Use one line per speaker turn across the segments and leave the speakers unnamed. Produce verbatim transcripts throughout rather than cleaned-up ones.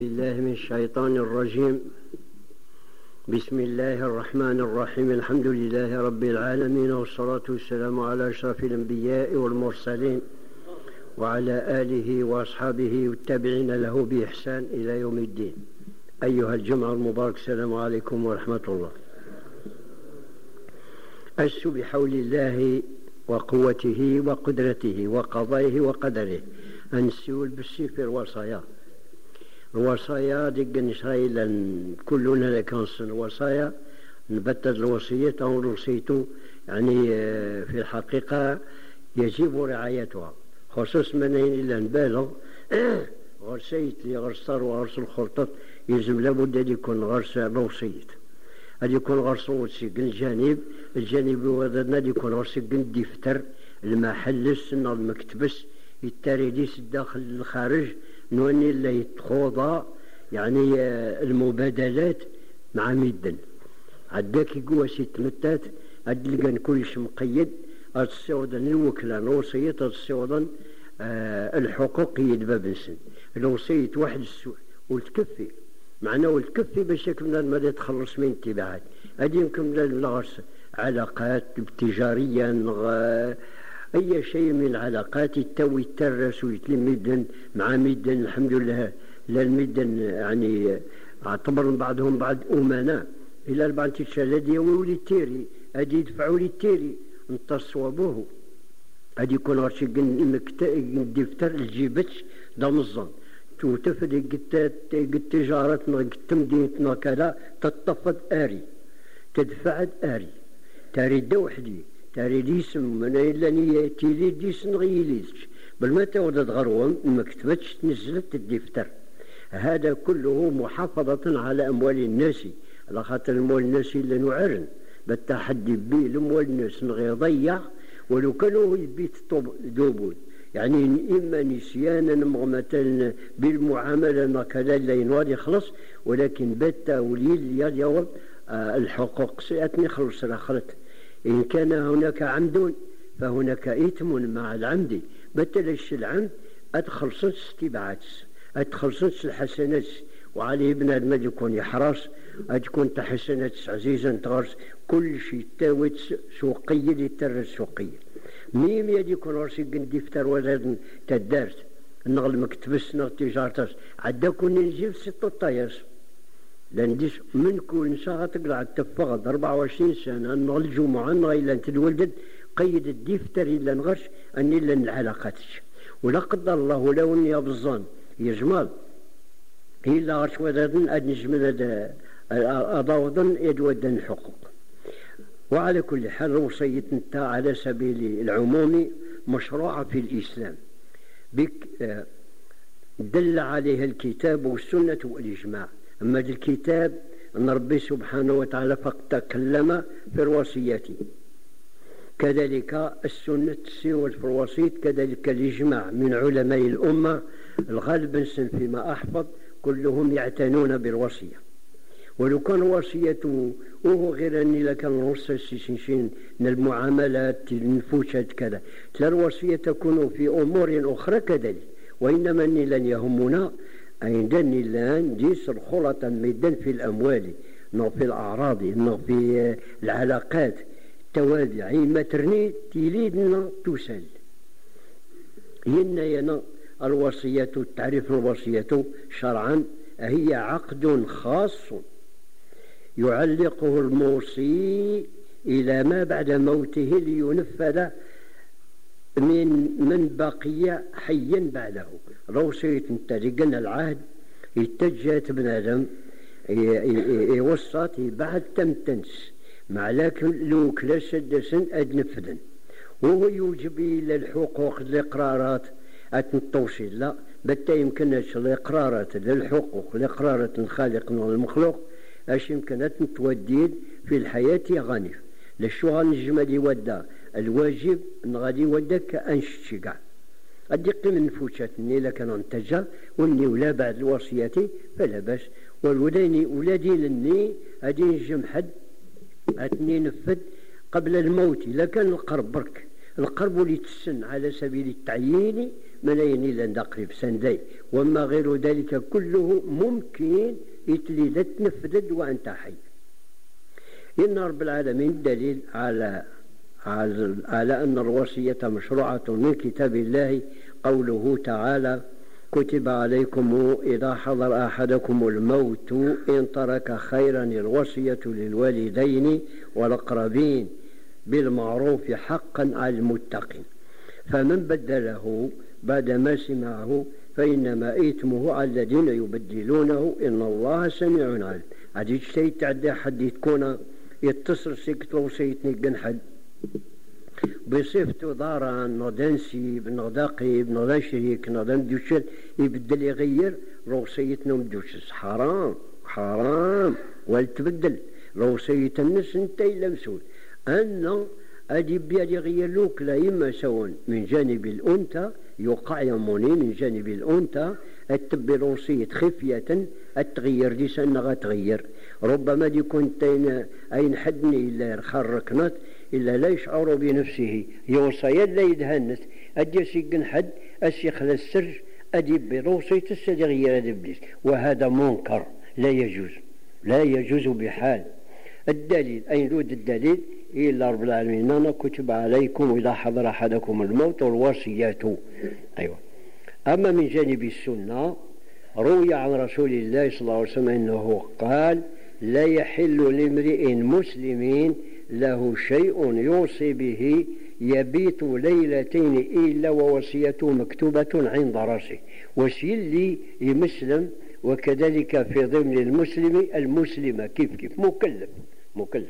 بالله من الشيطان الرجيم. بسم الله الرحمن الرحيم. الحمد لله رب العالمين، والصلاة والسلام على أشرف الأنبياء والمرسلين وعلى آله وأصحابه والتابعين له بإحسان إلى يوم الدين. أيها الجمع المبارك، السلام عليكم ورحمة الله. أس بحول الله وقوته وقدرته وقضائه وقدره أنسول بالسفر وصايا الوصايا ديك إسرائيل كلنا لكنص الوصايا نبتد الوصية أو الوصية، يعني في الحقيقة يجب رعايتها، خصوص من إلا نبالغ غرسيت لي غرسطر وغرس الخلطة يلزم لابد أن يكون غرس الوصية، أن يكون غرس وصية الجانب الجانب وذرنا أن يكون غرس الدفتر المحل السنة المكتبس التاريديس الداخل الخارج نوني اللي يتخوضا، يعني المبادلات مع ميدن عداك يقوى سيت متات عدلقان كلش مقيد الصودا الوكلة الوصية الصودا آه الحقوق يدباب نسن الوصية واحد السوء والتكفي معناه والتكفي باش يكمل ما تخلص من التبعات هذه يمكن الغرس علاقات تجاريا غ... أي شيء من العلاقات يتوي يترس ويتلم ميدن مع ميدن. الحمد لله لا الميدن يعني اعتبر بعضهم بعض أمناء إلى البعض تشالدي ويولي التيري أدي يدفعوا لي التيري نتصوابوه أدي يكون غرشي دفتر الجيبتش دام الظن توتفد قد تجارتنا قد تمدينتنا كذا تتفض آري تدفعد آري تاريد وحدي تاري ديسم من إلا نياتي لي ديسن غيليش بل ما تودد غروم ما كتبتش نزلت الدفتر. هذا كله محافظة على أموال الناس، على خاطر أموال الناس اللي نعرن بالتحدي بيه الأموال الناس نغي يضيع ولو كانوا يبيت دوبون، يعني إما نسيانا مغمة بالمعاملة كذا لا ينواد يخلص، ولكن بات وليل يجاوب آه الحقوق سيأتني خلص الآخرت. إن كان هناك عمد فهناك إثم مع العمد، بتلش العمد أتخلصت استبعات أتخلصت الحسنات، وعليه بنادم ما يكون يحرص أتكون تحسنات عزيزا تغرس كل شيء تاوت سوقية للتر السوقية ميم يدي يكون راسي دفتر ولا تدارت نغل مكتبس نغل تجارتس عداكون نجيب ستة طايرس لنديش من كل ساعة تقلع تفقد أربعة وعشرين سنة نغل الجمعة نغيلا تلولد قيد الدفتر إلا نغش أن إلا العلاقاتش ولا قدر الله لو أني أبظان يجمال إلا غرش ودادن أدنجمل أضاوضن يدودن الحقوق. وعلى كل حال وصية انت على سبيل العموم مشروعة في الإسلام بك دل عليها الكتاب والسنة والإجماع. أما الكتاب أن ربي سبحانه وتعالى فقد تكلم في الوصية، كذلك السنة تسير في الوصية، كذلك الإجماع من علماء الأمة الغالب فيما أحفظ كلهم يعتنون بالوصية. ولو كان وصيته وهو غير أني لكان الوصية من المعاملات النفوشات كذا، لا الوصية تكون في أمور أخرى كذلك، وإنما أني لن يهمنا أين دني لان ديس الخلطة ميدان في الأموال نو في الأعراض نو في العلاقات التوابع عيما ترني تيليدنا تسال ينا ينا الوصية. تعريف الوصية شرعا هي عقد خاص يعلقه الموصي إلى ما بعد موته لينفذ من من بقي حيا بعده. روصية تلقنا العهد يتجات بنادم يوسط بعد تمتنس مع لكن لو كلا سدسن أدنفذن وهو يوجب إلى الحقوق الإقرارات التوصيل لا بتا يمكنش الإقرارات للحقوق الإقرارات الخالق والمخلوق اش يمكنت توديد في الحياة غني للشغل نجمد يودا الواجب غادي يودك أنشتي كاع أدق من فوتشاتني لكن انتجا واني ولا بعد الوصية فلا باس. والولاني ولادي لني هادي نجم حد أتني نفد قبل الموت لكن القرب برك القرب اللي تسن على سبيل التعيين ملايين إلا ندقرب سندي، وما غير ذلك كله ممكن يتلي تنفذ وأنت حي. إن رب العالمين دليل على على, على أن الوصية مشروعة من كتاب الله قوله تعالى: كتب عليكم إذا حضر أحدكم الموت إن ترك خيرا الوصية للوالدين والأقربين بالمعروف حقا على المتقين، فمن بدله بعدما سمعه فإنما إثمه على الذين يبدلونه إن الله سميع عليم. عادي شيء تعدى حد يكون يتصل سكت وصيتني جن حد بصفته دارا نغدا نسيب نغدا قريب نغدا شريك نغدا مدوشل يبدل يغير روصيتنا مدوشل. حرام حرام والتبدل روصية الناس انت إلا مسؤول أن أدي بيالي غير لوك لا إما سواء من جانب الأنثى يوقع يموني من جانب الأنثى التبي روصية خفية التغير دي سنة غتغير. ربما دي كنت أين حدني إلا خركنت إلا لا يشعر بنفسه يوصي لا يدهنت أدي سيقن حد أسيخ السر أدي بروصية السدغير دبليس، وهذا منكر لا يجوز لا يجوز بحال. الدليل أين لود الدليل إلا رب العالمين أنا كتب عليكم إذا حضر أحدكم الموت والوصيات. أيوة. أما من جانب السنة روي عن رسول الله صلى الله عليه وسلم أنه قال: لا يحل لامرئ مسلم له شيء يوصي به يبيت ليلتين إلا ووصيته مكتوبة عند رأسه. وشي اللي يمسلم وكذلك في ضمن المسلم المسلمة كيف كيف مكلف مكلف.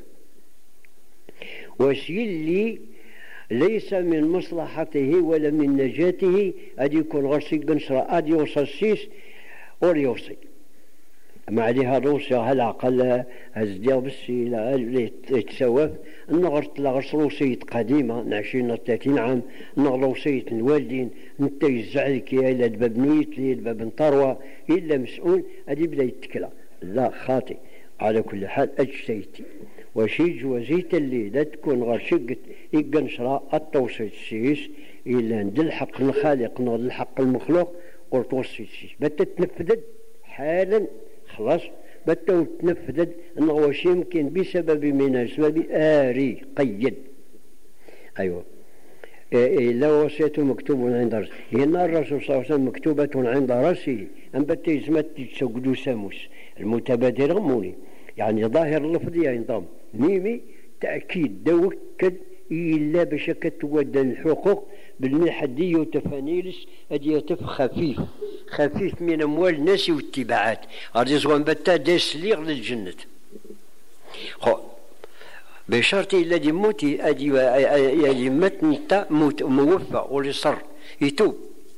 وشي اللي ليس من مصلحته ولا من نجاته أدي يكون غرسي قنصرة أدي يوصل سيس وريوصي ما عليها روسيا هل عقل هزديا بسي لا يتسوف نغرت لغرس روسية قديمة عشرين ثلاثين عام نغر روسية الوالدين انت يزعلك يا إلا دباب نيت لي دباب نطروة إلا مسؤول أدي بدا يتكلا. لا خاطئ. على كل حال أجتيتي وشي جوازيت اللي لا تكون غير شقت يقنشرا التوصيت السيس إلا ندل حق الخالق ندل حق المخلوق قلت وصيت السيس بتتنفذ حالا خلاص بتو تنفذ انه واش يمكن بسبب من الاسباب آري قيد. ايوه إيه لا وصيته مكتوب عند راسه هنا الرسول صلى الله عليه وسلم مكتوبة عند راسه ام بتي زمت تسوقدو ساموس المتبادر غموني يعني ظاهر اللفظ ينضم ميمي تأكيد دوكد إلا باش كتود الحقوق بالمحدي وتفانيلس أديتف خفيف خفيف من أموال الناس والتبعات غادي زوان بتا داس ليغ للجنة خو بشرط إلا دي موتي أدي يلي متنتا موت موفى ولي صر يتوب.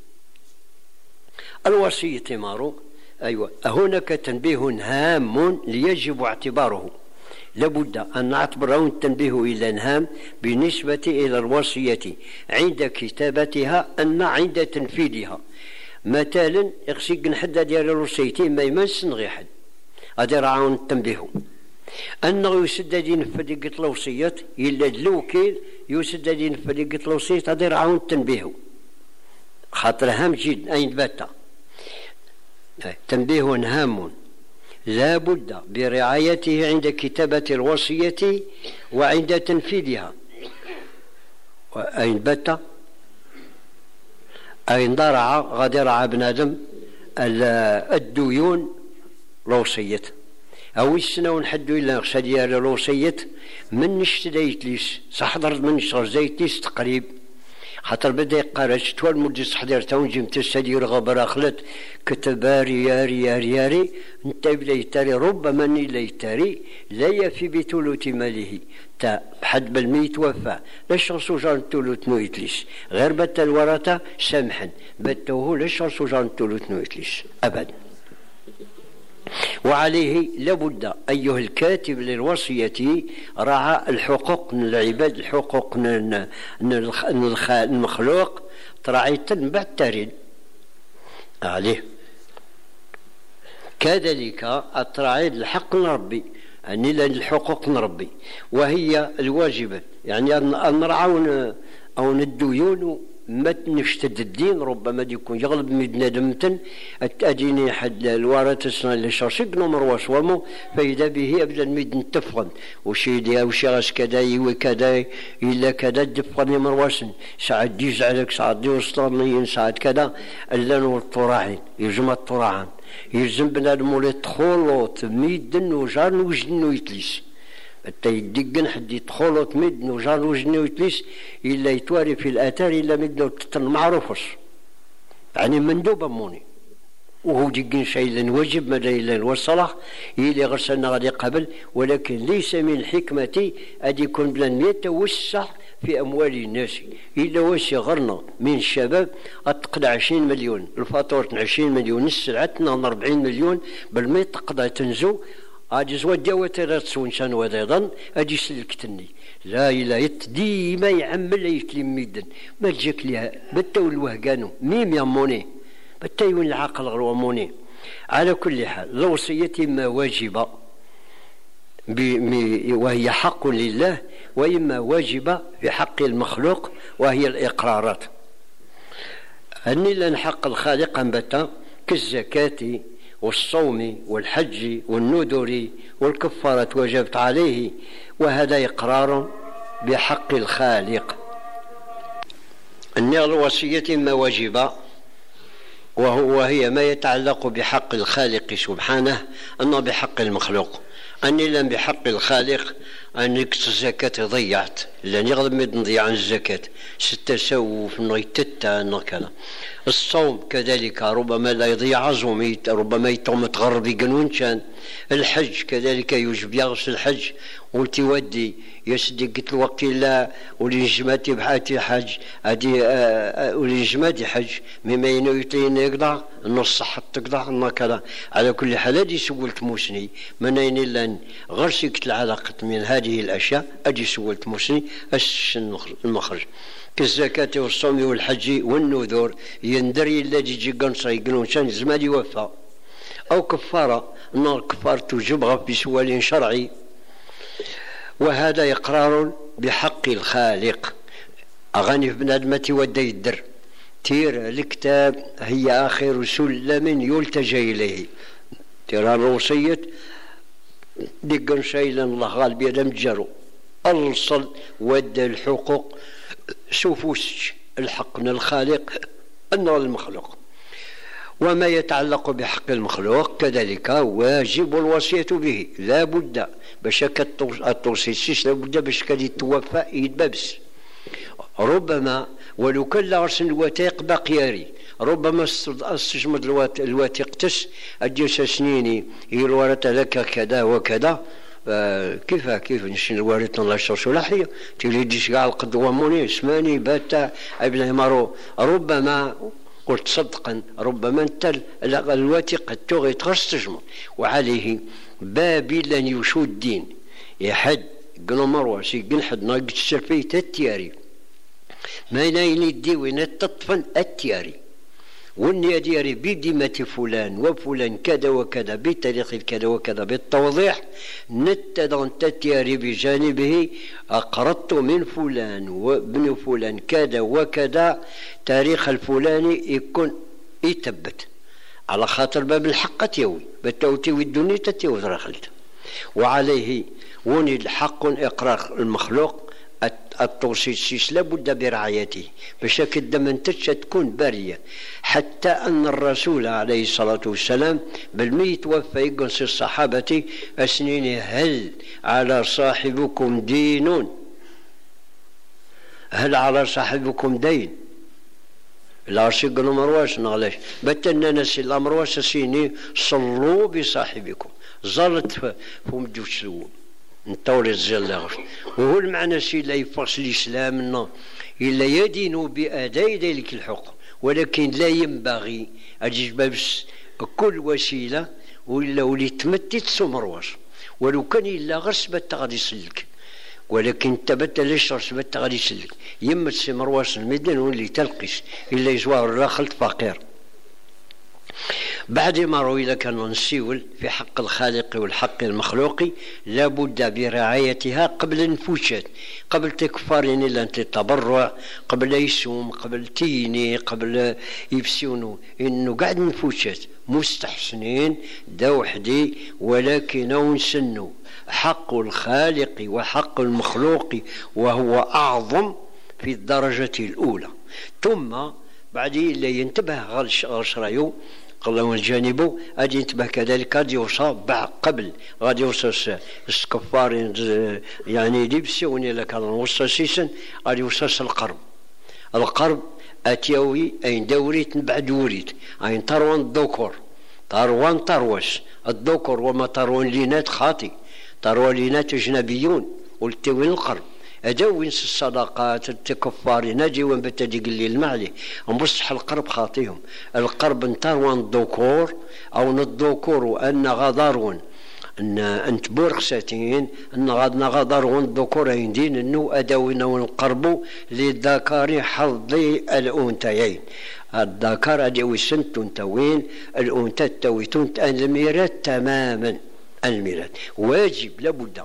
الوصية مارو أيوة هناك تنبيه هام ليجب اعتباره. لابد أن نعتبره التنبيه إلى الهام بالنسبة إلى الوصية عند كتابتها أن عند تنفيذها. مثلا يخشيك نحدد ديال الوصيتي ما يمس غير حد هذا راعون التنبيه أنه يسدد ينفذ قتل الوصية إلا الوكيل يسدد ينفذ قتل الوصية هذا راعون التنبيه خاطر هام جدا أين باتا تنبيه هام لا بد برعايته عند كتابة الوصية وعند تنفيذها. وأين بات أين ضرع غادي رعى بنادم الديون الوصية أو السنة ونحدو إلا نغشى ديال الوصية من نشتديت ليس صحضر من نشتغل زيت ليس تقريب خاطر بدا يقارش توال مدي صحدير تاون جيمت السدير غبر أخلت كتبا رياري ياري ياري انت بلا يتاري ربما ني لا يتاري لا يفي بثلث ماله تا بحد بالميت وفى لا شرسو جان ثلث نويتليش غير بتا الورثة سامحا بتوه لا شرسو جان ثلث نويتليش أبدا. وعليه لابد أيها الكاتب للوصية رعى الحقوق من العباد الحقوق من المخلوق تراعي بعد تريد عليه كذلك تراعي الحق نربي يعني الحقوق نربي وهي الواجبة يعني أن نرعون أو الديون ما تنشتد الدين ربما يكون يغلب ميدنا دمتن أديني حد الوارث السنة اللي شرشق نمر وصومو فإذا به أبدا ميدن تفغن وشي دي أو شي غاس كذا يوي كذا إلا كذا دفغن يمر واسن ساعد دي زعلك ساعد دي وسطانيين ساعد كذا إلا نور الطراعين يجمع الطراعان يلزم بنادم ولا تخلط ميدن وجار وجن ويتليس حتى يدقن حد يدخلط مدن وجار وجن ويتليس إلا يتواري في الآثار إلا مدن وتتن معروفش يعني مندوب أموني وهو دقن شيء لن وجب مدى إلا والصلاح إلي غرسنا غادي قبل ولكن ليس من الحكمة أن يكون بلان يتوسع في أموال الناس إلا وسع غرنا من الشباب أتقضى عشرين مليون الفاتورة عشرين مليون السلعتنا أربعين مليون بل ما تقضى تنزو أجي زود جواتر تسونشان وذيضا أجي سلكتني لا إلا يت ديما يعمل يتلم ميدن ما تجيك لها بتو الوهقانو ميم يموني بتا يون العقل غروموني على كل حال الوصية ما واجبة وهي حق لله وإما واجبة في حق المخلوق وهي الإقرارات أني لن حق الخالق أنبتا كالزكاة والصوم والحج والنذر والكفارة وجبت عليه وهذا إقرار بحق الخالق. أن الوصية ما واجب وهي ما يتعلق بحق الخالق سبحانه أما بحق المخلوق. أني لم بحق الخالق أنك الزكاة ضيعت لأن يغضب من نضيع عن الزكاة ستة سو في نغيتتا كذا. الصوم كذلك ربما لا يضيع عزومي ربما يتم تغربي قانون كان. الحج كذلك يجب يغسل الحج وتودي يسدي قلت الوقت لا ولنجماتي بحاتي حج هذه ولنجماتي حج مما ينويتين يقضع النص صحت تقضع كذا. على كل حال هذه سولت موسني من أين لان غرسكت العلاقة من هذه الأشياء أجي سولت موسني أسس المخرج كالزكاة والصوم والحج والنذور يندري الذي يجي قنصة يقولون شان زمان يوفى أو كفارة النار كفارة تجبغ بسؤال شرعي وهذا إقرار بحق الخالق. أغاني في بنادمة ودى يدر تير الكتاب هي آخر سلم يلتجى إليه ترى الوصية دقن شيئا الله غالب يدم جرو الصل ودى الحقوق سوفوس الحق من الخالق أنه المخلوق. وما يتعلق بحق المخلوق كذلك واجب الوصية به لا بد باش التوصيص لا بد باش كان يتوفى يتبابس. ربما ولو كان لا أرسل الوثيق باقياري ربما استجمد الوثيق تس أجلس سنيني يروارت لك كذا وكذا آه كيف كيف نشين الوارث الله يشرح صلاحية تريدش كاع القدوة موني اسماني باتا ابن مارو. ربما قلت صدقا ربما انت الوثيق قد تغي تغستجمد وعليه بابي لن يشو الدين يحد قلو مرواسي قل حد ناقد السرفي تتياري ما ينايني الدي وين تطفن التياري والنية دياري بدمة فلان وفلان كذا وكذا بتاريخ كذا وكذا بالتوضيح نتدغن تتياري بجانبه أقرضت من فلان وابن فلان كذا وكذا تاريخ الفلاني يكون يتبت على خاطر باب الحق تيوي بالتوتي والدنيا تتيوي رخلت. وعليه وني الحق إقرار المخلوق التوصيص لابد برعايته بشكل دمنتش تكون بارية حتى أن الرسول عليه الصلاة والسلام بالمي توفى يقنص الصحابة أسنين هل على صاحبكم دين هل على صاحبكم دين لا شقنا مرواش نغلاش بتنا نسي الأمرواش سيني صلوا بصاحبكم ظلت فهم جوشلون نطور الزلاغ. وهو المعنى سي لا يفصل الإسلام إلا يدين بأداء ذلك الحق ولكن لا ينبغي أجيب بس كل وسيلة ولا ولي تمتت سمرواش ولو كان إلا غصبت غادي يسلك ولكن تبت ليش غصبت غادي يسلك يمت سمرواش المدن واللي تلقش إلا يزوار الراخلت فقير. بعد ما روي لك أن نسيول في حق الخالق والحق المخلوق لابد برعايتها قبل النفوشات، قبل تكفارين إلا أنت التبرع، قبل يسوم، قبل تيني، قبل يفسيونو، إنه قاعد نفوشات مستحسنين دا وحدي، ولكن نسنو حق الخالق وحق المخلوق وهو أعظم في الدرجة الأولى. ثم بعد إلا ينتبه غشرايو قالوا الجانب غادي ينتبه كذلك غادي يوصى قبل غادي يوصى السكفار يعني لبسوني لك وصى سيسن غادي يوصى القرب. القرب أتيوي أين دوريت بعد وريت أين تروان الذكور تروان تروش الذكور وما تروان لينات خاطي تروان لينات أجنبيون والتوين القرب أجوين الصداقات التكفار ناجي وين بتدق اللي المعلي نبصح القرب خاطيهم. القرب نتروان الذكور أو الذكور وأن غادرون ان انت بورخساتين ان غادنا غادرون الذكور يندين انه اداوين ونقربوا للذكر حظي الانثيين. الذكر اداوي سنتون توين الانثى تويتون الميراث تماما. الميراث واجب لابد.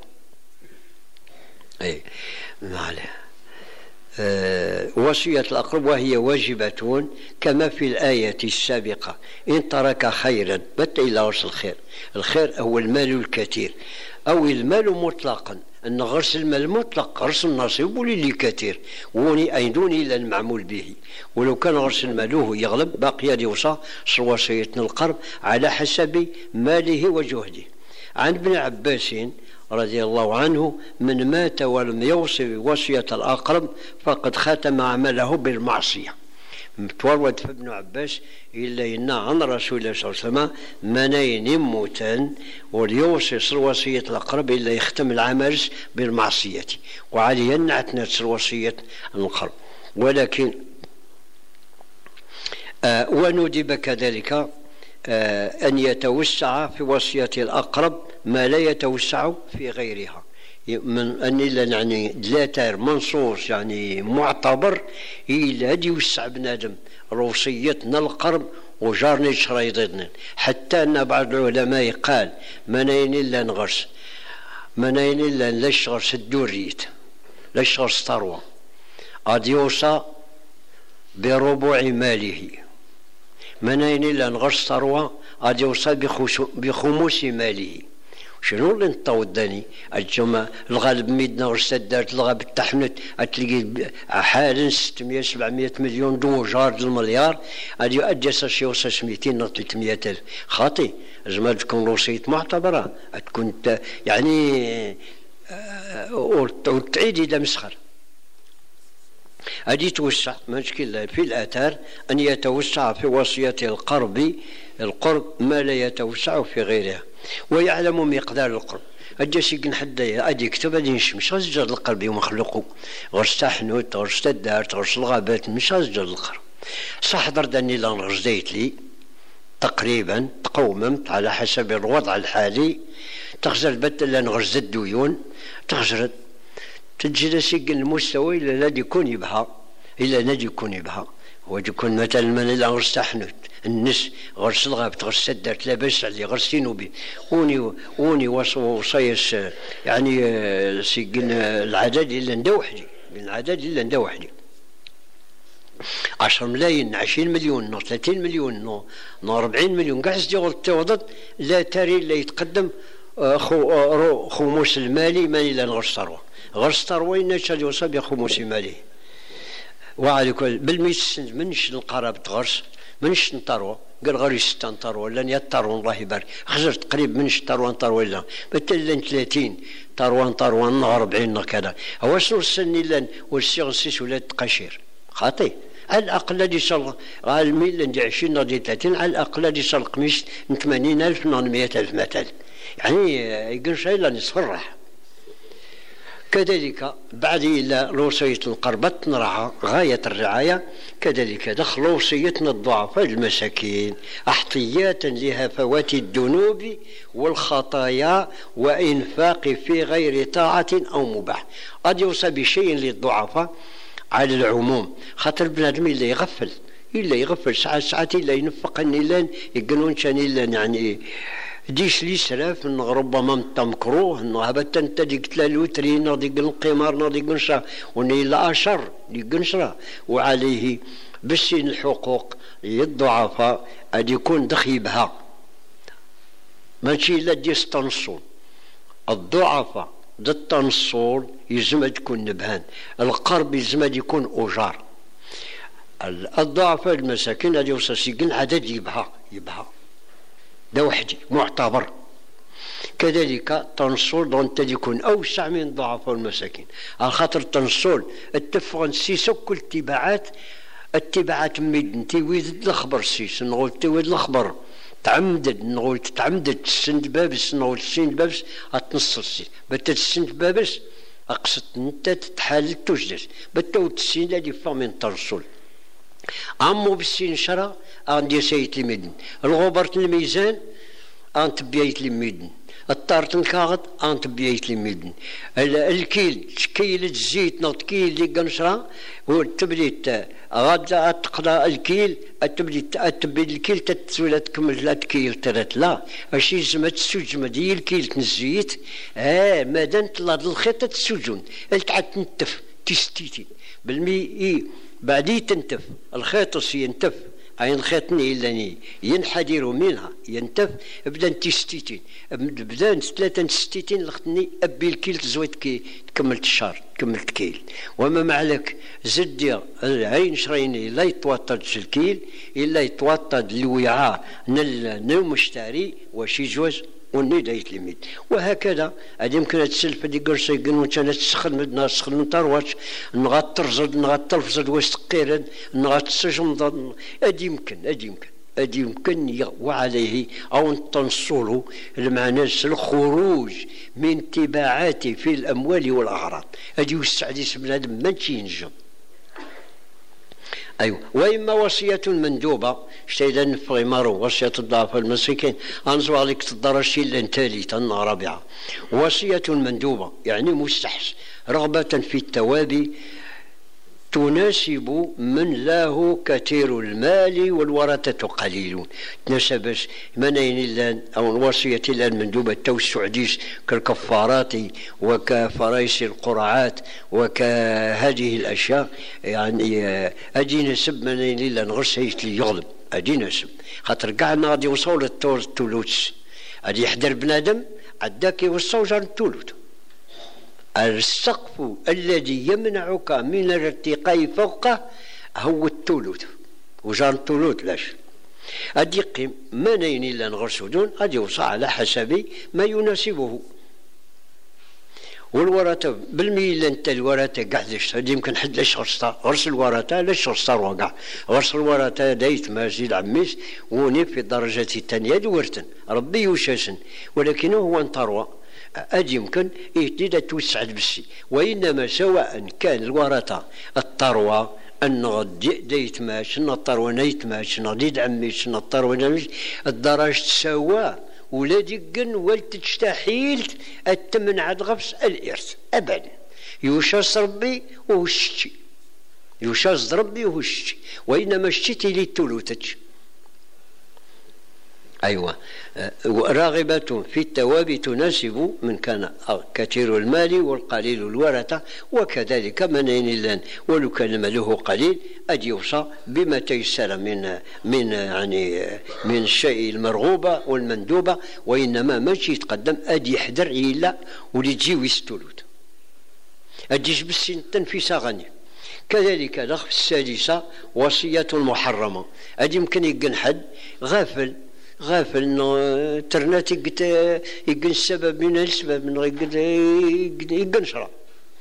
اي معليه أه وصية الأقرب وهي واجبة كما في الآية السابقة إن ترك خيرا بت إلى غرس الخير. الخير هو المال الكثير أو المال مطلقا، أن غرس المال مطلق غرس النصيب وللي كثير وني أيدون إلى المعمول به، ولو كان غرس المال هو يغلب باقي يوصى وصية القرب على حسب ماله وجهده. عن ابن عباس رضي الله عنه من مات ولم يوصي وصية الأقرب فقد ختم عمله بالمعصية. متورد في ابن عباس إلا إن عن رسول الله صلى الله عليه وسلم منين موتا وليوصي وصية الأقرب إلا يختم العمل بالمعصية، وعليه نعتنا وصية الأقرب. ولكن آه وندب كذلك آه أن يتوسع في وصية الأقرب ما لا يتوسع في غيرها، من أن يعني دلاتر منصوص يعني معتبر إلا هدي يوسع بنادم وصيتنا القرب وجارني شريضنا، حتى أن بعض العلماء قال منين إلا نغرس منين إلا لاش غرس الدوريت لاش غرس ثروة غادي يوصى بربع ماله، منين إلا نغرس ثروة غادي يوصى بخمس ماله. شنو اللي نطوداني الجمع الغالب ميدنا ورسدات الغالب التحنت تلقي حالا ستمائة سبعمائة مليون دولار المليار هذه أجلس شي وصل مئتين أو ثلاثمائة ألف خاطي زعما تكون وصية معتبرة تكون يعني وتعيد إلى مسخر. هذه توسع مشكلة في الآثار أن يتوسع في وصية القرب القرب ما لا يتوسع في غيرها، ويعلم مقدار القرب. أجاسي كن حدا أدي يكتب أدي مش غزجر القلب ومخلوقه غرس تحنوت غرس تدارت غرس الغابات مش غزجر القلب. صح دردني لان غزديت لي تقريبا تقوممت على حسب الوضع الحالي تخزر بت لان غرز الديون تخزرت تجلسي كن المستوى إلا لا يكون يبها إلا لا يكون يبها ويكون مثلا من إلا غرس تحنوت النس غرس الغابت غرس تدارت لا باس عليه غرس تينوبي وني وني وصيص يعني سيقن العدد إلا ندا وحدي العدد إلا ندا وحدي عشرة ملايين عشرين مليون نو ثلاثين مليون نو نو أربعين مليون قاعد يجي توضد لا تري لا يتقدم خو خموس المالي مالي لا غرس ثروة غرس ثروة ينشأ يوصل بخموس مالي وعلى كل بالميس منش القرابة غرس منش نطروة قال غير ستة طروة لن يطروا الله يبارك خسرت قريب منش طروة طروة لا بتلن ثلاثين طروة طروة أربعين كذا هو شنو السن لن والسيغ سيس ولا تقشير خاطي على الأقل الذي صل على الميل عشرين غادي ثلاثين على الأقل الذي صل قميص من ثمانين ألف من مئة ألف مثلا يعني يقول شيء لا نصرح. كذلك بعد إلى وصية القربة نرعى غاية الرعاية، كذلك دخل وصيتنا الضعفاء المساكين احتياطا لهفوات الذنوب والخطايا وإنفاق في غير طاعة أو مباح. قد يوصى بشيء للضعفاء على العموم خاطر بنادم اللي يغفل إلا يغفل ساعات ساعات إلا ينفق إلا يقنون شان إلا يعني ديش لي سلاف إنه ربما متى مكروه إنه هبت أنت ديك تلالوترين ناضي قن قمار ناضي قنشرة وني لا أشر دي قنشرة وعليه بالسين الحقوق للضعفاء أن يكون دخيبها ماشي إلا ديس تنصون الضعفاء ضد التنصول يلزم تكون نبهان القرب يلزم يكون أجار الضعفاء المساكين هذه وساسيقن عدد يبها يبها ده وحدي معتبر. كذلك تنصول دونت يكون أوسع من الضعفاء والمساكين على خاطر التنصول اتفق سيسو كل اتباعات اتباعات ميدن تيويد الخبر سيس نقول تيويد الخبر تعمدد نقول تعمدد تسند بابس نقول تسند بابس اتنص السيس بتا تسند بابس اقصد انت تتحال تجلس بتا تسند هذه فمن التنصول عمو بالسين شرا عندي سيت الميدن الغبرة الميزان انت بيت الميدن الطارت الكاغط انت بيت الميدن الكيل تكيل الزيت نوت كيل اللي قنشرا وتبديت غادا تقرا الكيل تبديت تبدي الكيل تتسولا تكمل لا تكيل ثلاث لا اشي زعما تسوج ديال الكيل تنزيت اه مادام طلع الخيط تسوجون تعاد تنتف تستيتي بالمي اي بعدي تنتف الخيط ينتف عين خيطني إلا ينحدر منها ينتف بدا تستيتين بدا ثلاثة ستيتين لختني أبي الكيل تزويت كي كملت الشهر كملت كيل وما معلك زد عين شريني لا يتوطد الكيل إلا يتوطد الوعاء نل مشتري وشي جوز وني دايت ليميت وهكذا هذه يمكن تسلف هذه قرصه يقولون كانت تسخن مدنا تسخن من طرواتش نغات ترزد نغات تلفزد ويستقيرد نغات تسجم هذه يمكن هذه يمكن هذه يمكن وعليه او تنصلوا المعنى الخروج من تبعاته في الاموال والاعراض هذه يستعدي بنادم ماشي ينجم. أيوة وإما وصية مندوبة شتيدا نفغي مارو وصية الضعفاء المساكين أنزو عليك تدرشي لن ثالثا رابعة وصية مندوبة يعني مستحس رغبة في التوابي تناسب من له كثير المال والورثة قليلون تناسبش منين الان او الوصية الان مندوبة توسع ديس كالكفارات وكفرايس القرعات وكهذه الاشياء يعني اجي نسب منين الان غير سيت لي يغلب اجي نسب خاطر كاع غادي يوصلوا للتور التولوت غادي يحضر بنادم عداك يوصلوا جار التولوت السقف الذي يمنعك من الارتقاء فوقه هو التولوت وجار التولوت لاش أدي قيم منين إلا نغرسودون أدي يوصى على حسب ما يناسبه والورثة بالميل أنت الورثة قاعدش هذه يمكن حد لاش غرستا غرس الورثة لاش غرستا وقع غرس الورثة دايت مازيد عميس وني في الدرجة الثانية دورتن ربي يوشاسن ولكنه هو انطروى أجي يمكن يهديد توسعد بالسي وإنما سواء كان الورثة الطروة النغد ديت ماش الطروة نيت ماش نغديد عميش الطروة نيت الدرجة تساوى ولا ديقن ولا تستحيل التمنع غفص الإرث أبدا يوشاس ربي وهو الشتي يوشاس ربي وهو الشتي وإنما الشتي اللي تولوتش. أيوة راغبة في التواب تناسب من كان كثير المال والقليل الورثة وكذلك منين اللان ولو كان ماله قليل أد يوصى بما تيسر من من يعني من الشيء المرغوبة والمندوبة وإنما ماشي يتقدم أد يحضر إلا وليجي ويستولد أديش بالسن تنفيس غني. كذلك الأخ السادسة وصية محرمة أد يمكن يقن حد غافل غافل انه ترنات يقن السبب من السبب من يقن شرع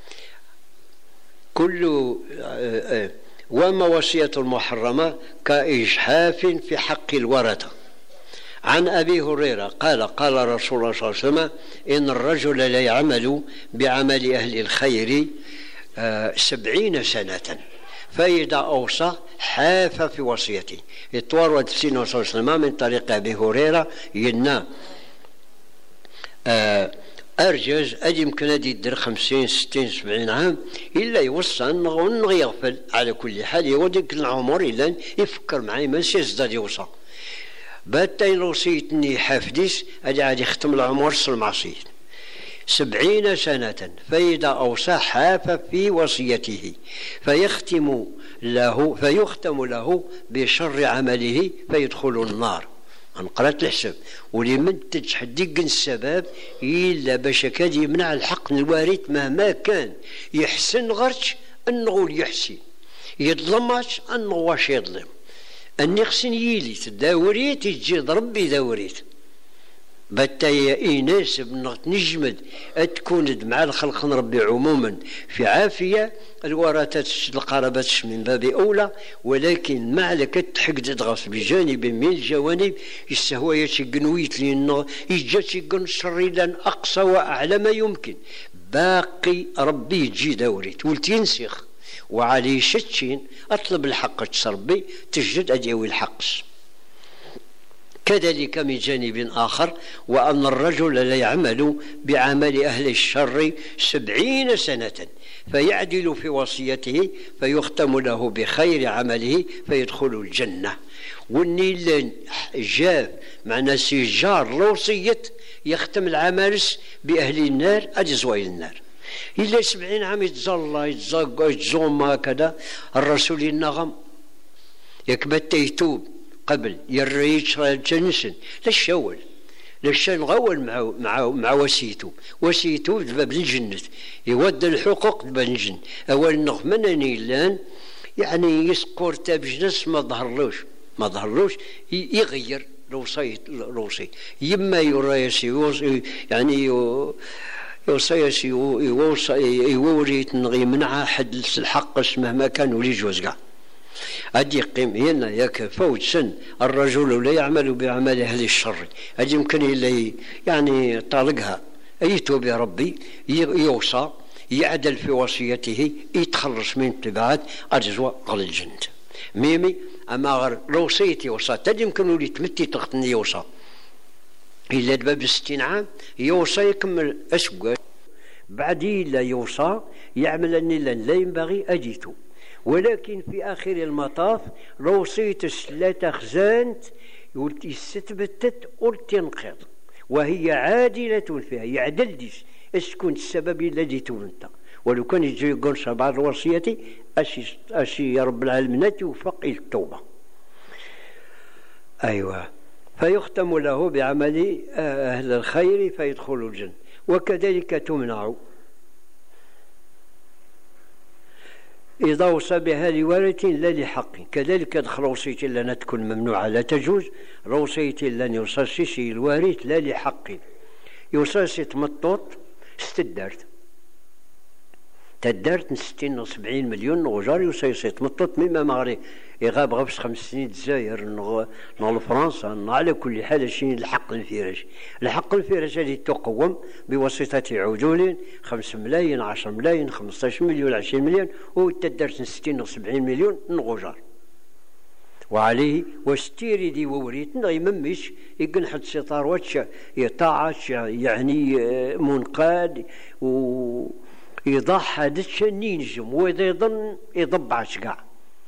كل وما وصية المحرمة كإجحاف في حق الورثة. عن أبي هريرة قال قال رسول الله صلى الله عليه وسلم إن الرجل لا يعمل بعمل أهل الخير سبعين سنة فإذا أوصى حاف في وصيته يتورد في سنة صلى الله عليه وسلم من طريق أبي هريرة ينا آه أرجاز أدي يمكن أدي يدير خمسين ستين سبعين عام إلا يوصل أنه يغفل. على كل حال يوديك العمر إلا يفكر معي ما يزداد يوصل. باتين وصيتني حافديس أدي عاد يختم العمر المعصية سبعين سنة، فإذا أوصى حاف في وصيته فيختم له فيختم له بشر عمله فيدخل النار. انقرأت الحساب ولمن تتحدق السبب إلا باش كاد يمنع الحق الوارث مهما كان يحسن غرش أنه يحسن يظلمش أنه واش يظلم أني خصني يليت داوريت يجي ربي داوريت باتا يناسب نجمد تكون مع الخلق ربي عموما في عافيه الورثات القرابات من باب اولى، ولكن مع لك تحقد تغص بجانب من الجوانب يستهوى يتقنويت لانه يجي تقن شري لان اقصى واعلى ما يمكن باقي ربي يجي دوريت ولتنسخ وعليه شتشين اطلب الحق تسربي تجد اديوي الحقس. كذلك من جانب آخر وأن الرجل لا يعمل بعمل أهل الشر سبعين سنة فيعدل في وصيته فيختم له بخير عمله فيدخل الجنة. والنيل جاب معنى سجار الوصية يختم العمالس بأهل النار أجزوي النار إلا سبعين عام يتظل يتزاق يتزوم هكذا. الرسول النغم يكبت يتوب قبل يريش جنسن لاش يول لاش نغول مع مع مع وسيتو وسيتو باب الجنة يود الحقوق باب الجنة. اول نغمنني لان يعني يسكر تاب جنس ما ظهرلوش ما ظهرلوش يغير الوصية الوصية يما يرايسي يعني يوصيسي يوصي يوريت يمنع حد الحق اسمه ما كان ولي جوز كاع أدي قيم هنا ياك فوت سن الرجل لا يعمل بعمل أهل الشر أدي يمكن إلا يعني طالقها يتوب يا ربي يوصى يعدل في وصيته يتخلص من تبعات أجزوا على الجنة ميمي. أما غير وصيتي وصى تدي يمكن ولي تمتي تغطني يوصى إلا باب ستين عام يوصى يكمل أسقاط بعد إلا يوصى يعمل أني لا ينبغي أجيته. ولكن في آخر المطاف روصيت لا خزانت يستبتت ولتنقض وهي عادلة فيها يعدل ديس اسكن السبب الذي تولنت. ولو كان يجي يقول بعض الوصية أشي, أشي يا رب العالمين توفق إلى التوبة. أيوة فيختم له بعمل أهل الخير فيدخل الجنة. وكذلك تمنع إذا وصى بها لوارث لا لحق. كذلك تدخل وصية لنا تكون ممنوعة لا تجوز. وصية لن يوصي الوارث لا لحق يوصي تمطط استدارت تدارت ستين وسبعين مليون نغجار يوصي تمطط مما مغري يغاب غبس خمس سنين الجزائر نغ فرنسا. على كل حال شيء الحق الفراش الحق الفراش هذه تقوم بواسطة عجول خمس ملايين عشر ملايين خمسطاش مليون عشرين مليون وتدرت ستين وسبعين مليون نغجار. وعليه وستيري دي ووريت يممش يقن حد سطار واتش يطاعش يعني منقاد ويضحى دتش نينجم وإذا يظن يضبعش كاع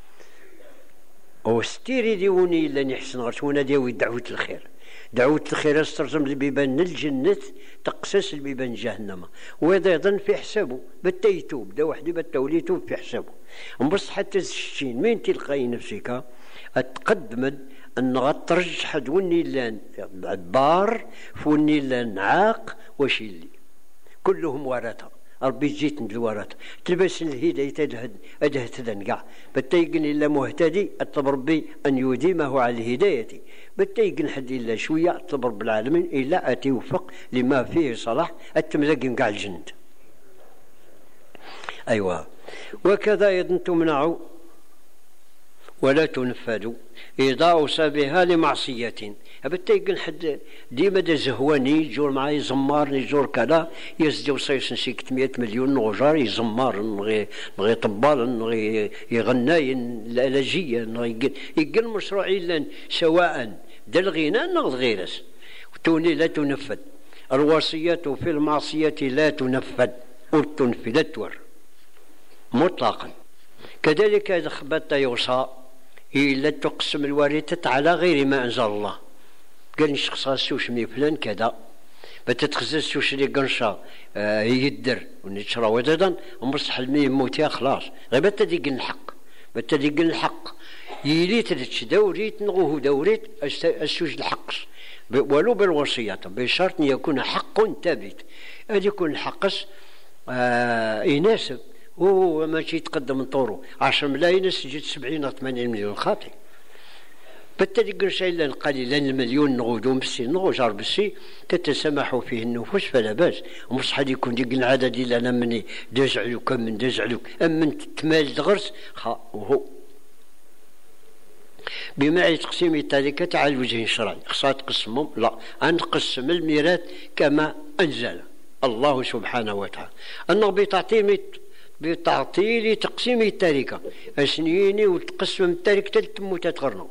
وستيري ديوني إلا نحسن غرسونا ديوي دعوة الخير. دعوة الخير استرزم البيبان الجنة تقسس البيبان جهنم وإذا يظن في حسابه بتا يتوب دا وحدي بتا ولي يتوب في حسابه. نبص حتى الشين مين تلقاي نفسك أتقدمد أن غترجح دوني لان بار فوني لان عاق وش اللي كلهم ورثة ربي جيت من الورثة تلبس الهداية تدهد أدهت ذنقع بتيقن إلا مهتدي أطلب ربي أن يديمه على الهداية بتيقن حد إلا شوية أطلب رب العالمين إلا أتوفق لما فيه صلاح التملق قاع الجند. أيوة وكذا يظن تمنع ولا تنفذ إذا أوصى بها لمعصية. بتيقن حد ديما دا زهواني يجور معاي زمار يجور كذا يزدي وصيص نسيك مية مليون نغجار يزمار نغي نغي طبال نغي يغناي الآلاجية نغي يقن مشروعي لان سواء دا الغناء نغ غيرس توني لا تنفذ. الوصية في المعصية لا تنفذ وتنفذ تور مطلقا. كذلك إذا خبطت يوصى إلا تقسم الورثة على غير ما أنزل الله. قال شخص سوشمي فلان كذا بتتخزن سوشري قنشا آه يدر ونشرا وددا ومصح المي موتيا خلاص غير بتديق الحق بتديق الحق يليت دوريت نغوه دوريت السوج الحقش ولو بالوصية بشرط أن يكون حق ثابت. أن يكون الحقش آه يناسب هو ماشي يتقدم طورو عشرة ملايين يجي سبعين أو ثمانين مليون خاطئ. بالتالي قرش إلا قليلا المليون نغودو مسي نغو جار بسي تتسامحوا فيه النفوس فلا باس. ومصح يكون ديك العدد إلا أنا مني دازعلوك من دازعلوك أم من تمال دغرس خا وهو بما تقسيم التركة على الوجه الشرعي. خصها تقسمهم؟ لا، أنقسم الميراث كما أنزل الله سبحانه وتعالى أنه بتعطيل بتعطيل تقسيم التركة أسنيني وتقسم التركة تتم تتغرنوا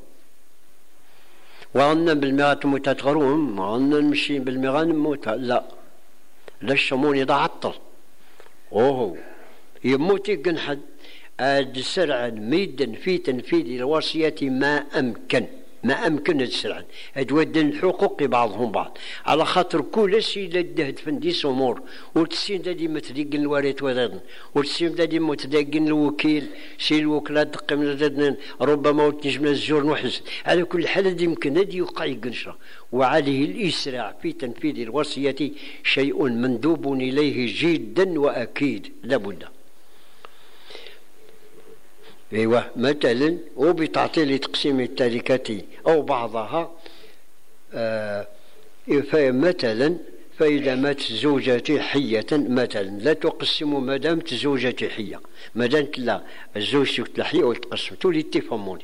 وعنا بالمغات متتغرون وعنا نمشي بالمغان موت. لا لا الشمون يضعطل اوه يموت يقنحد اد سرعا ميدا في تنفيذ الوصية ما امكن ما امكن السرعا ادود الحقوق بعضهم بعض على خاطر كل شيء لدهد فنديس امور وتسين دادي متدق الوارث وذن وتسين دادي متدق الوكيل سي الوكلاء دقم ربما وتنجم الزور نحس. على كل حال يمكن هذه يوقع يقنشرا وعليه الاسراع في تنفيذ الوصية شيء مندوب اليه جدا واكيد لابد. ايوه مثلا وبتعطيل تقسيم التركة او بعضها آه مثلا فاذا مات زوجتي حية مثلا لا تقسم ما دامت زوجتي حية ما دامت لا الزوج حية وتقسم تولي تفهموني.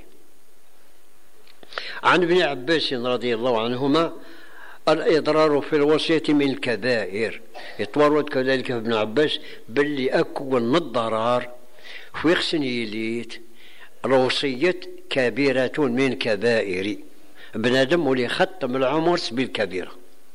عن ابن عباس رضي الله عنهما الإضرار في الوصية من الكبائر. يتورد كذلك ابن عباس باللي أكون الضرار في خسنيليت الوصية كبيرة من كبائر بنادم ولي ختم العمر بالكبيرة.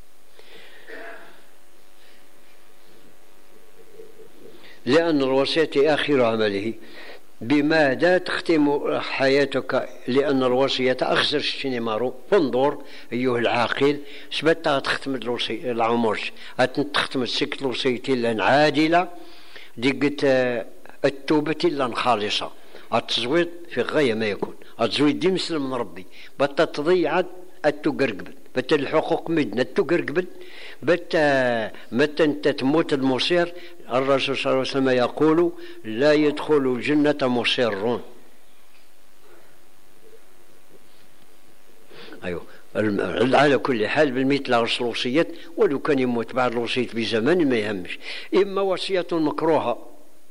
لأن الوصية آخر عمله. بماذا تختم حياتك؟ لأن الوصية أخسر الشنمارو فانظر أيها العاقل سبتا تختم العمر تختم السكت الوصية لأن عادلة دقت التوبة لأن خالصة التزويد في غاية ما يكون التزويد دي مسلم من ربي بتا تضيع التقرقبل بتا الحقوق مدنا التقرقبل بتا متى انت تموت المصير. الرسول صلى الله عليه وسلم يقول لا يدخل الجنة مصرون. أيوه على كل حال بالمثل غسل الوصية ولو كان يموت بعد الوصية بزمان ما يهمش. إما وصية مكروهة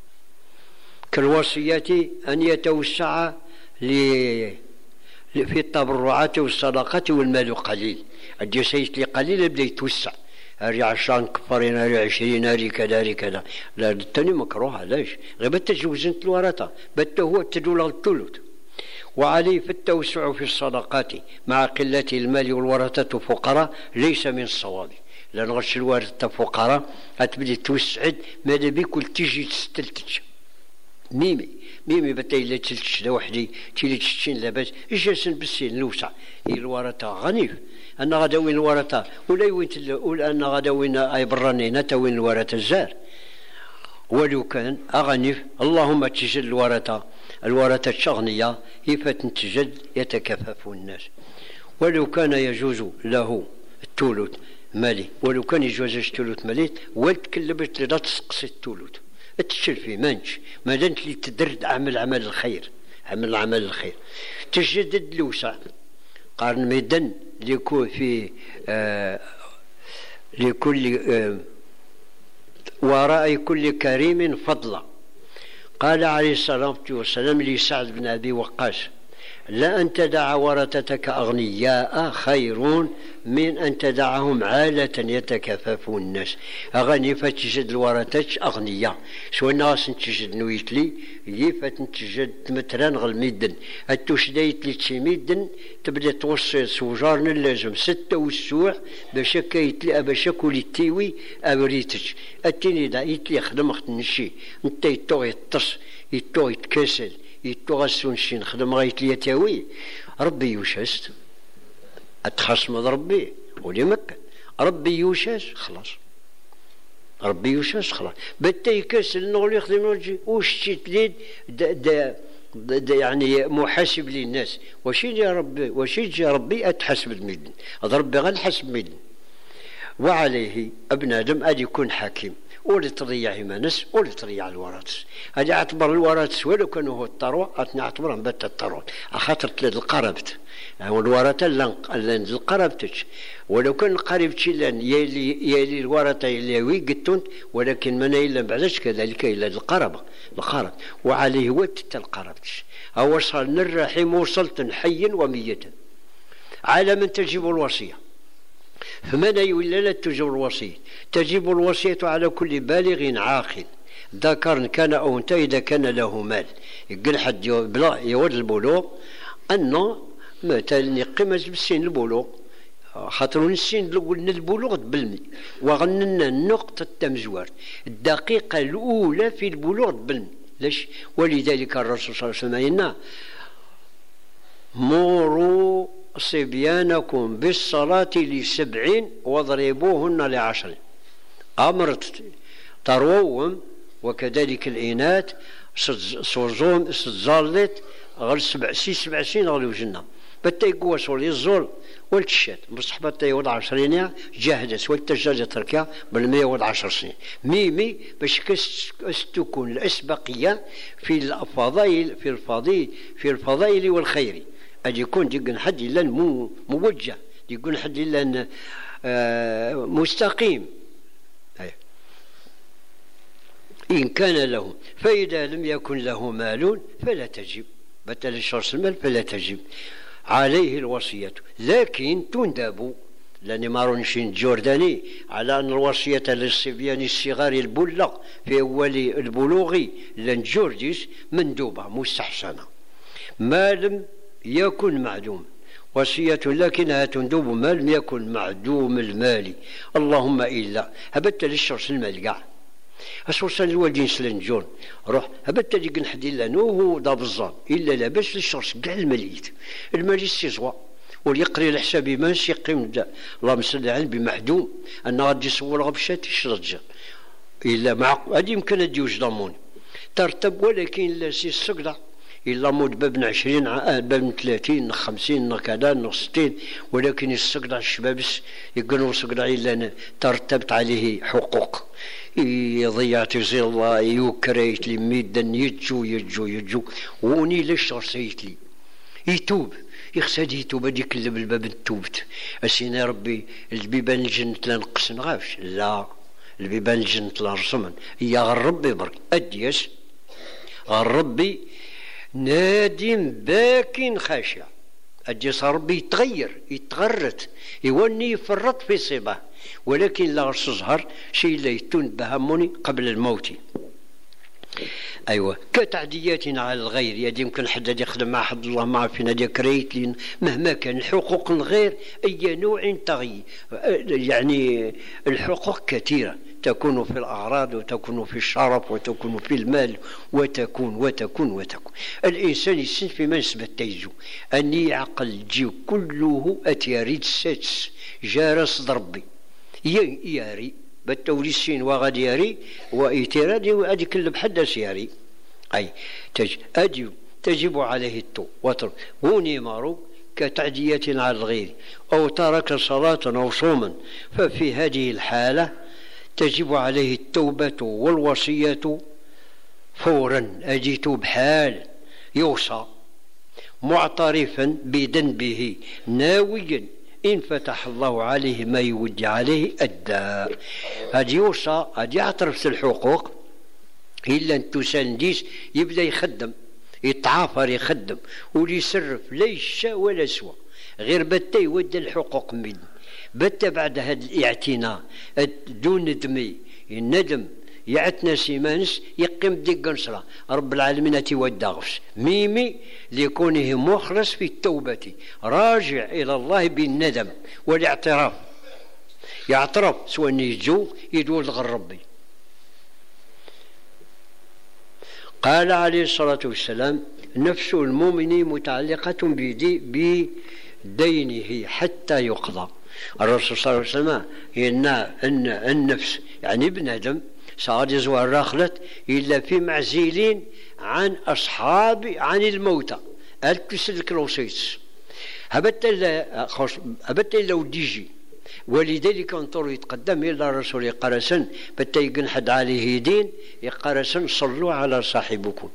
كالوصية أن يتوسع في التبرعات والصدقات والمال قليل. أدي سيت لي قليل يبدا يتوسع هاري عشرين كفارين هاري عشرين هاري كذا هاري كذا. لا الثاني مكروه علاش؟ غير بتجوزنت الورثة بت هو تدول الثلث. وعليه في التوسع في الصدقات مع قلة المال والورثة فقراء ليس من الصواب. لأن غش الورثة فقراء هتبدي توسعد ماذا بيكل تيجي تستلتج ميمي ميمي بتاي لا تلتش وحدي تيلي تشتين لاباس اجلسن بالسين نوسع الورثة غنيف أنا غدا وين الورثة ولا وين ولا أنا غدا وين أي برانينا تا وين الورثة الزار. ولو كان أغنيف اللهم تجد الورثة الورثة الشغنية كيف تنتجد يتكفف الناس. ولو كان يجوز له الثلث مالي ولو كان يجوز الثلث مالي والتكلبت لا تسقسي الثلث تشل في منش ما دامت لي تدرد عمل عمل الخير عمل عمل الخير تجدد الوسع قارن ميدان ليكون في آه لكل آه وراء كل كريم فضلا. قال عليه الصلاة والسلام لسعد بن أبي وقاص لا أن تدع ورثتك أغنياء خير من أن تدعهم عالة يتكففون الناس. أغني فتجد الورثة أغنياء سواء ناس تجد نويتلي يفت تجد متران غل ميدن التوش دايتلي تشيميدن تبدا توصي سوجارنا لازم ستة والسوع باش كيتلي باش كولي تيوي أبريتج التيني دا يتلي خدم خد نشي انت يتو يطس يتو يتكسل يتو غسون شي نخدم غايتلي تاوي ربي يوشست أتخصم ربي ولي مكة ربي يوشاس خلاص ربي يوشاس خلاص بتا يكسل نغلي يخدم نوجي وش تليد دا, دا, دا, دا يعني محاسب للناس واش يجي ربي واش يجي ربي أتحسب الميدن هذا ربي غير نحسب ميدن. وعليه ابن آدم أن يكون حكيم ولا تضيع إيمانس ولا تضيع الورث. هذا اعتبر الورث ولو كانوا هو الثروة أتنعتبرهم بات الثروة أخاطر تلاد القربت والورثة لان القربتش ولو كان قريبتش لان يلي يلي الورثة يلي ويقتون ولكن من إلا بعدش كذلك إلا القربة القرب. وعليه وتت القربتش أو وصل الرحيم وصلت حيا وميتا على من تجب الوصية. فمن يولى لا تجب الوصية تجب الوصية على كل بالغ عاقل ذكر كان أو أنثى إذا كان له مال. يقول حد بلا يود البلوغ أنه مثلا قيمة بالسن البلوغ خاطر السن قلنا البلوغ بالمي وغننا نقطة التمزوار الدقيقة الأولى في البلوغ بالمي. ليش؟ ولذلك الرسول صلى الله عليه وسلم موروا صبيانكم بالصلاة لسبعين واضربوهن لعشر. أمرت تروهم وكذلك الإناث صوزوم صزالت غير سبع سي سبع سنين غير وجنا بتا يقوى سولي الزول والتشات بصح بتا يوضع عشرين جاهدت والتجاجة تركها بالمية وضع عشر سنين ميمي باش تكون الأسبقية في الفضائل في الفضائل في الفضائل والخير. أجي يكون ديقن حد إلا موجه يكون حد إلا آه مستقيم. أي. إن كان له فإذا لم يكن له مال فلا تجب بتل الشرط المال فلا تجب عليه الوصية لكن تندب لأن مارونشين جورداني على أن الوصية للصبيان الصغار البلغ في أول البلوغ لن جورديس مندوبة مستحسنة ما لم يكن معدوم وصية لكنها تندوب ما لم يكن معدوم المال اللهم إلا هبت للشرط المال قاع أسوسا الوالدين سلنجون روح هبت لي نحد إلا نوه داب الظام إلا لاباس للشرط كاع المليت المال استزوى وليقري الحساب ما يقيم اللهم صل على بمعدوم أن غادي يصور غبشاتي شرجة إلا مع هذه يمكن أن يوجد ضمون ترتب ولكن لا سي السقدة إلا مود بابن عشرين بابن ثلاثين خمسين كذا ستين ولكن السقدة الشبابس يقولوا السقدة إلا ترتبت عليه حقوق يضيعت زي الله يوكريت لي ميدن يجو يجو يجو وني ليش رسيت لي يتوب يخسد يتوب هذيك اللي بالباب توبت أسينا ربي البيبان الجنة لا نقص نغافش لا البيبان الجنة لا رسمن يا غير ربي برك أديس غير ربي نادم باكين خاشع أديس ربي يتغير يتغرت يوني يفرط في صباه ولكن لا تظهر شيء لا يتون بهمني قبل الموت. أيوة كتعديات على الغير يدي يمكن حد يخدم مع حد الله ما فينا ديك ريت مهما كان الحقوق الغير أي نوع تغيير يعني الحقوق كثيرة تكون في الأعراض وتكون في الشرف وتكون في المال وتكون وتكون وتكون الإنسان يسن في منسبة تيزو أن يعقل جي كله أتياريد ساتس جارس ضربي ياري بالتولي السين وغادي ياري وإيتيرادي وأدي كل بحدث ياري أي تج أدي تجب عليه التو وتر هوني مارو كتعدية على الغير أو ترك صلاة أو صوما ففي هذه الحالة تجب عليه التوبة والوصية فورا أجيت بحال يوصى معترفا بذنبه ناويا إن فتح الله عليه ما يودي عليه أدى هذه يوصى هذه يعترف الحقوق إلا أن تسانديس يبدأ يخدم يتعافر يخدم ولي يسرف لا يشاء ولا سوى غير بتا يودى الحقوق مدن بتا بعد هذا الاعتناء دون ندمي الندم يعتنا سيمانس يقيم ديك نصرة رب العالمين تيوداغش ميمي ليكونه مخلص في التوبة راجع إلى الله بالندم والاعتراف يعترف سواء يجو يدول غير ربي. قال عليه الصلاة والسلام نفس المؤمن متعلقة بدينه حتى يقضى. الرسول صلى الله عليه وسلم إن أن النفس يعني بنادم صار يزوار راخلت إلا في معزلين عن أصحاب عن الموتى التسلك الوصيص هبت إلا هبت إلا وديجي ولذلك انطروا يتقدم إلى الرسول يقرسن بتا يقنحد عليه دين يقرسن صلوا على صاحبكم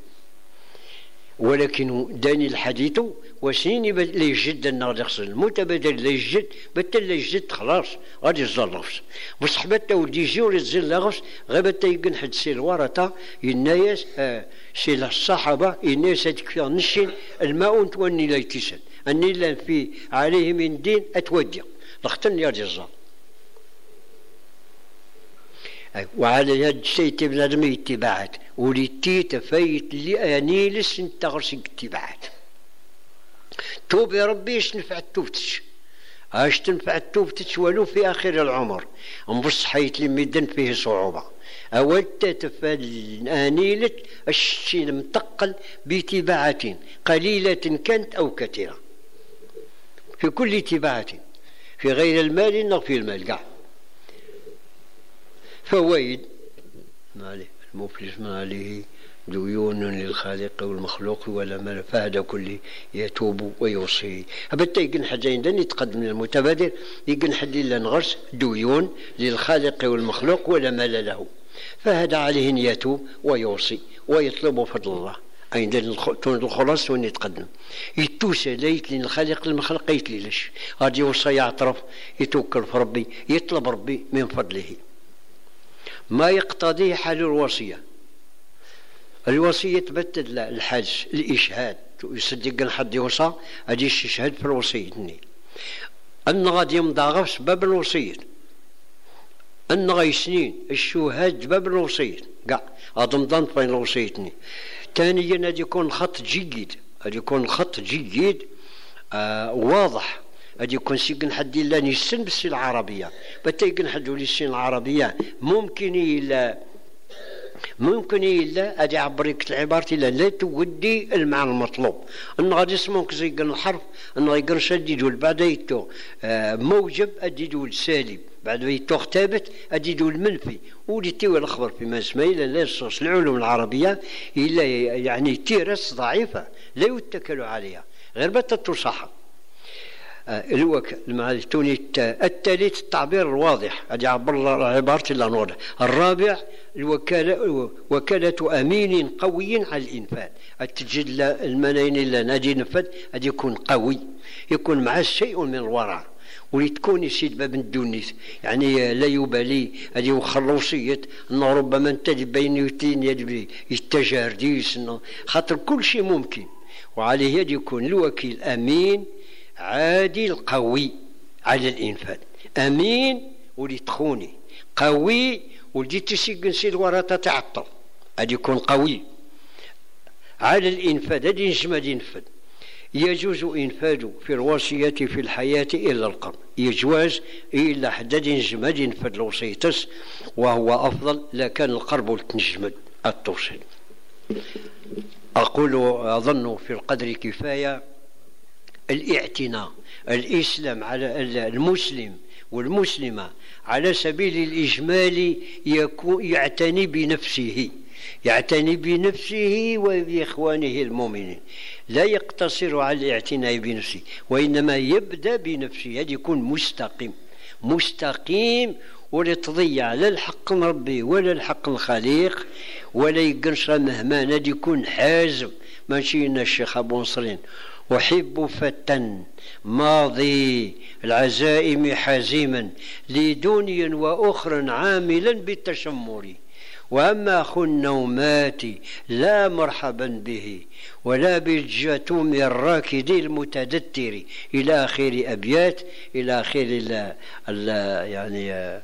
ولكن داني الحديث وسنين لا يجد النغدخس المتبادل لا يجد بتا لا يجد خلاص غادي يزلغس بصح بتا ولدي يجي ولا يزلغس غير بتا يقنحد سي الورطة الناس آه سي الصحابة الناس هذيك فيها نشين الماء توني لا يتسن أني لا في عليه من دين أتودي لختن يا جزا وعلى هذا الشيء تبنادم اتباعات وليتي تفايت لي اني لسن تغرسك اتباعات توب يا ربي اش نفعت توبتش اش تنفعت توبتش ولو في اخر العمر نبص حيت لي ميدن فيه صعوبه اول تتفل انيلت الشيء المتقل باتباعات قليله كانت او كثيره في كل اتباعات في غير المال أو في المال كاع فوائد ما عليه المفلس ما عليه ديون للخالق والمخلوق ولا مال فهذا كله يتوب ويوصي هبتا يقن حاجين دان يتقدم للمتبادر يقن حد إلا نغرس ديون للخالق والمخلوق ولا مال له فهذا عليه أن يتوب ويوصي ويطلب فضل الله عند الخلاص وين يتقدم يتوسى ليت لي الخالق المخلوق يتلي ليش غادي يوصى يعترف يتوكل في ربي يطلب ربي من فضله ما يقتضيه حال الوصية. الوصية تبدل الحاج الإشهاد يصدق حد يوصى غادي يشهد في الوصية أن غادي يمضى غير باب الوصية أن غادي سنين الشهاد باب الوصية كاع أضمضان بين الوصية. ثانيا غادي يكون خط جيد غادي يكون خط جيد آه واضح غادي يكون سيكن حد الا نيسن بالسي العربيه بتا يكن حد السين العربيه ممكن الا ممكن الا غادي يعبرك العباره الا لا تودي المعنى المطلوب ان غادي يسموك زي الحرف ان غادي يشدد بعد يتو آه موجب غادي يدول سالب بعد ما يتو ثابت غادي يدول منفي وليتيو الخبر فيما اسمه الا لا يصوص العلوم العربيه الا يعني تيرس ضعيفه لا يتكل عليها غير بتا تصحى الوك المعرفتوني الثالث التعبير الواضح غادي يعبر عباره الا نور. الرابع الوكاله وكاله امين قوي على الانفاذ تجد المناين اللي غادي ينفذ غادي يكون قوي يكون معه شيء من الورع ولتكون يسيد باب الدونيس يعني لا يبالي هذه وخلوصية انه ربما انتج بين يوتين يدبي التجارديس خاطر كل شيء ممكن وعليه يد يكون الوكيل امين عادل قوي على الانفاذ امين ولي تخوني قوي ولدي تسيق نسيد ورا تتعطل غادي يكون قوي على الانفاذ هذه نجم غادي ينفذ. يجوز إنفاذ في الوصية في الحياة إلا القرن يجواز إلا حدد نجمد ينفذ الوصيتس وهو أفضل لكان القرب تنجمد التوصل. أقول أظن في القدر كفاية الاعتناء الإسلام على المسلم والمسلمة على سبيل الإجمال يكون يعتني بنفسه يعتني بنفسه وبإخوانه المؤمنين لا يقتصر على الاعتناء بنفسه وإنما يبدأ بنفسه هذا يكون مستقيم مستقيم ولا تضيع لا الحق من ربي ولا الحق الخليق ولا يقنص مهما هذا يكون حازم ماشي الشيخ أبو نصرين أحب فتى ماضي العزائم حازما لدنيا وأخرى عاملا بالتشمر وأما أخو النومات لا مرحبا به ولا بالجتوم الراكد المتدتر إلى آخر أبيات، إلى آخر ال ال يعني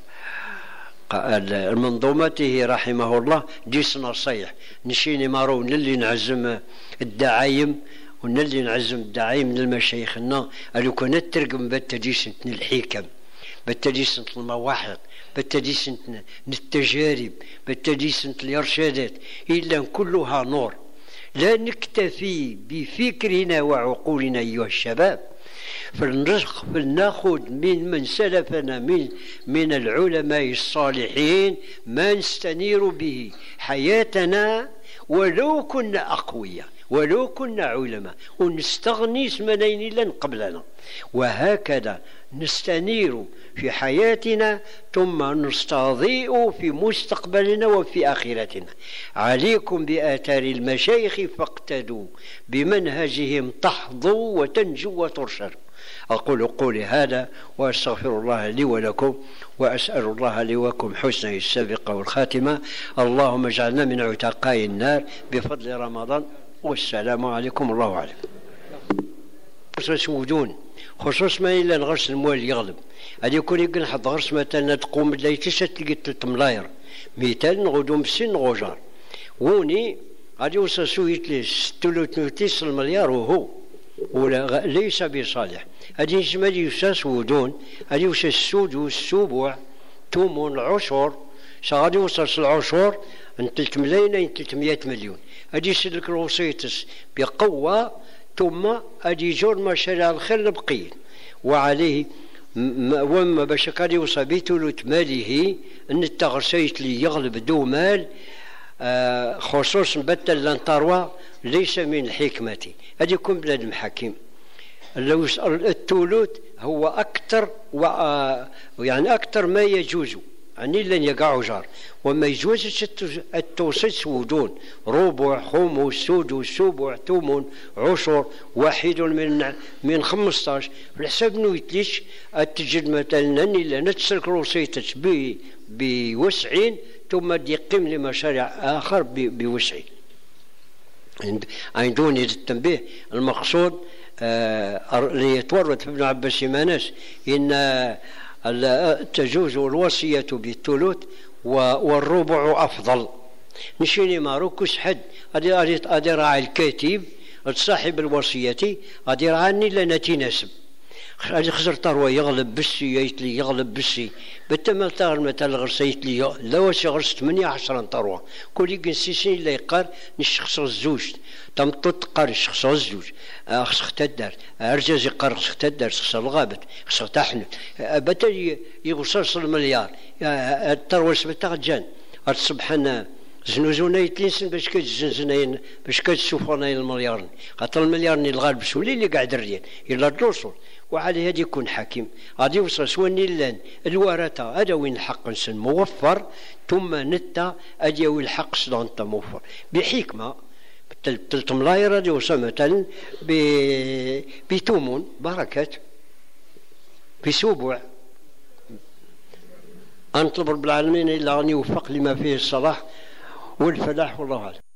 المنظومته رحمه الله. ديس نصيح نشيني مارو نلي نعزم الدعايم ونلي نعزم الدعايم من المشايخنا قالوا كنا ترقم بالتديسنة الحكم، بالتديسنة المواحد، بالتديسنة التجارب، بالتديسنة الإرشادات، إلا كلها نور. لا نكتفي بفكرنا وعقولنا أيها الشباب، فلنأخذ من من سلفنا من من العلماء الصالحين ما نستنير به حياتنا، ولو كنا أقوياء ولو كنا علماء، ونستغني سمنين لن قبلنا، وهكذا نستنير في حياتنا ثم نستضيء في مستقبلنا وفي آخرتنا. عليكم بآثار المشايخ فاقتدوا بمنهجهم تحظوا وتنجوا وترشدوا. أقول قولي هذا وأستغفر الله لي ولكم، وأسأل الله لي ولكم حسن السابقة والخاتمة. اللهم اجعلنا من عتقاء النار بفضل رمضان، والسلام عليكم. الله أعلم. سودون خصوص ما إلا نغرس الموال يغلب هذا يكون يقول حد غرس مثلا تقوم بلاي تسعة تلقى ثلاث ملاير مثال نغدو مسن غوجار وني غادي يوصل سويت لي ستة المليار وهو ولا ليس بصالح. هذه نسمى لي يوسا سودون، هذه يوسا السود والسبوع تومون العشر، غادي يوصل العشر من ثلاث ملايين ثلاثمائة مليون. هذه يسلك الوسيطس بقوة، ثم أدي جور مشاريع الخير البقية، وعليه وما باش كان يوصل بثلث ماله أن التغرسيت اللي يغلب دو مال آه خصوصا بتل لانطروا ليس من الحكمة. هذه يكون بلاد المحاكم. الثلث هو أكثر يعني أكثر ما يجوز، يعني لن يقع جار، وما يجوزش التوسط سودون ربع خمس سدس سبع ثمن عشر واحد من من خمسطاش. في الحساب نويتليش التجد مثلا إلا نتسلك روسيتش بوسعين ثم يقيم لمشاريع آخر بوسعين. عندوني التنبيه المقصود اللي يتورط في ابن عباس ماناس إن تجوز الوصية بالثلث والربع أفضل. نشيني ماروكس حد أدي راعي الكاتب صاحب الوصية أدي راعني لنا تناسب هذه خسر طروة يغلب بسي يتلي يغلب بسي بالتمال تغل مثلا غرسيت لي لا واش غرس ثمانية عشر طروة كل يجن سيسين اللي يقار نشخص الزوج تم تقار شخص الزوج خص اختدار ارجاز يقار خص اختدار خص الغابت خص تحنت بتا يغصص المليار الطروة سبتا جان سبحان زنوزونا يتلينسن باش كتزنزنين باش كتسوفونا المليار خاطر المليار ني الغالب سولي اللي قاعد الريال الا الدوسول. وعلى هذا يكون حكيم غادي يوصل سواني لان الورثه هذا وين الحق نسن موفر ثم نتا هذا وين الحق صدانتا موفر بحكمه. ثلاث ملاير غادي يوصل مثلا بثمن بركات بسبوع. أنطلب رب العالمين إلا أن يوفق لما فيه الصلاح والفلاح والله أعلم.